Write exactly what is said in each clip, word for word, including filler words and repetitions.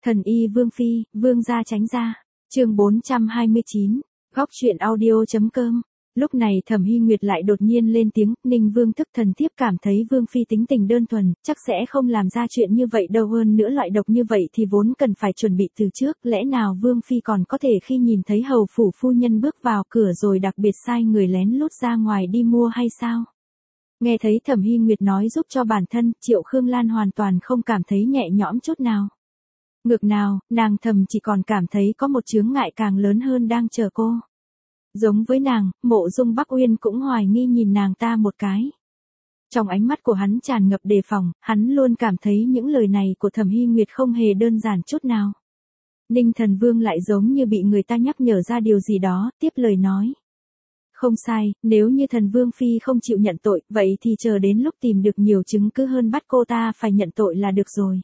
Thần y Vương Phi, Vương gia tránh ra. Chương bốn trăm hai mươi chín, góc truyện audio.com. Lúc này Thẩm Hy Nguyệt lại đột nhiên lên tiếng, Ninh Vương thức thần thiếp cảm thấy Vương Phi tính tình đơn thuần, chắc sẽ không làm ra chuyện như vậy đâu, hơn nữa loại độc như vậy thì vốn cần phải chuẩn bị từ trước, lẽ nào Vương Phi còn có thể khi nhìn thấy hầu phủ phu nhân bước vào cửa rồi đặc biệt sai người lén lút ra ngoài đi mua hay sao? Nghe thấy Thẩm Hy Nguyệt nói giúp cho bản thân, Triệu Khương Lan hoàn toàn không cảm thấy nhẹ nhõm chút nào. Ngược nào, nàng thầm chỉ còn cảm thấy có một chướng ngại càng lớn hơn đang chờ cô. Giống với nàng, Mộ Dung Bắc Uyên cũng hoài nghi nhìn nàng ta một cái. Trong ánh mắt của hắn tràn ngập đề phòng, hắn luôn cảm thấy những lời này của Thẩm Hy Nguyệt không hề đơn giản chút nào. Ninh Thần Vương lại giống như bị người ta nhắc nhở ra điều gì đó, tiếp lời nói. Không sai, nếu như Thần Vương Phi không chịu nhận tội, vậy thì chờ đến lúc tìm được nhiều chứng cứ hơn bắt cô ta phải nhận tội là được rồi.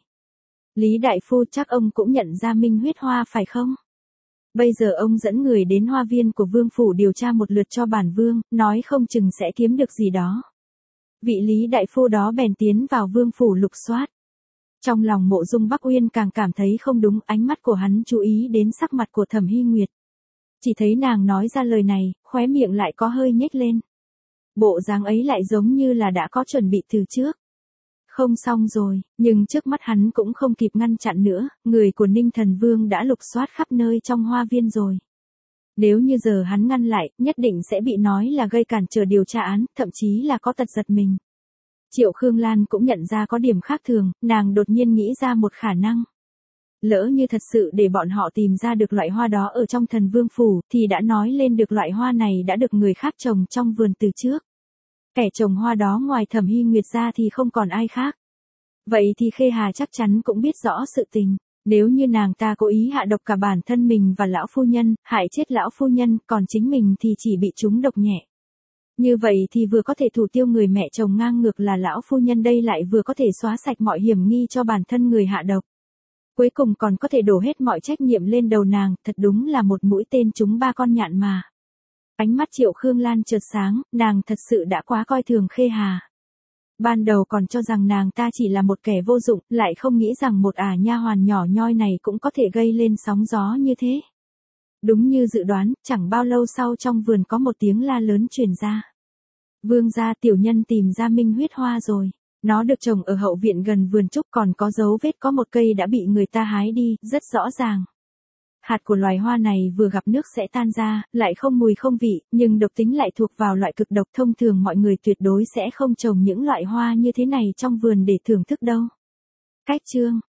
Lý Đại Phu, chắc ông cũng nhận ra Minh Huyết Hoa phải không? Bây giờ ông dẫn người đến hoa viên của Vương Phủ điều tra một lượt cho bản Vương, nói không chừng sẽ kiếm được gì đó. Vị Lý Đại Phu đó bèn tiến vào Vương Phủ lục soát. Trong lòng Mộ Dung Bắc Uyên càng cảm thấy không đúng, ánh mắt của hắn chú ý đến sắc mặt của Thẩm Hy Nguyệt. Chỉ thấy nàng nói ra lời này, khóe miệng lại có hơi nhếch lên. Bộ dáng ấy lại giống như là đã có chuẩn bị từ trước. Không xong rồi, nhưng trước mắt hắn cũng không kịp ngăn chặn nữa, người của Ninh Thần Vương đã lục soát khắp nơi trong hoa viên rồi. Nếu như giờ hắn ngăn lại, nhất định sẽ bị nói là gây cản trở điều tra án, thậm chí là có tật giật mình. Triệu Khương Lan cũng nhận ra có điểm khác thường, nàng đột nhiên nghĩ ra một khả năng. Lỡ như thật sự để bọn họ tìm ra được loại hoa đó ở trong Thần Vương Phủ, thì đã nói lên được loại hoa này đã được người khác trồng trong vườn từ trước. Kẻ trồng hoa đó ngoài Thẩm Hy Nguyệt ra thì không còn ai khác. Vậy thì Khê Hà chắc chắn cũng biết rõ sự tình. Nếu như nàng ta cố ý hạ độc cả bản thân mình và lão phu nhân, hại chết lão phu nhân, còn chính mình thì chỉ bị trúng độc nhẹ. Như vậy thì vừa có thể thủ tiêu người mẹ chồng ngang ngược là lão phu nhân đây, lại vừa có thể xóa sạch mọi hiểm nghi cho bản thân người hạ độc. Cuối cùng còn có thể đổ hết mọi trách nhiệm lên đầu nàng, thật đúng là một mũi tên trúng ba con nhạn mà. Ánh mắt Triệu Khương Lan chợt sáng, nàng thật sự đã quá coi thường Khê Hà. Ban đầu còn cho rằng nàng ta chỉ là một kẻ vô dụng, lại không nghĩ rằng một ả nha hoàn nhỏ nhoi này cũng có thể gây lên sóng gió như thế. Đúng như dự đoán, chẳng bao lâu sau trong vườn có một tiếng la lớn truyền ra. Vương gia, tiểu nhân tìm ra Minh Huyết Hoa rồi. Nó được trồng ở hậu viện gần vườn trúc, còn có dấu vết có một cây đã bị người ta hái đi, rất rõ ràng. Hạt của loài hoa này vừa gặp nước sẽ tan ra, lại không mùi không vị, nhưng độc tính lại thuộc vào loại cực độc, thông thường mọi người tuyệt đối sẽ không trồng những loại hoa như thế này trong vườn để thưởng thức đâu. Cách chương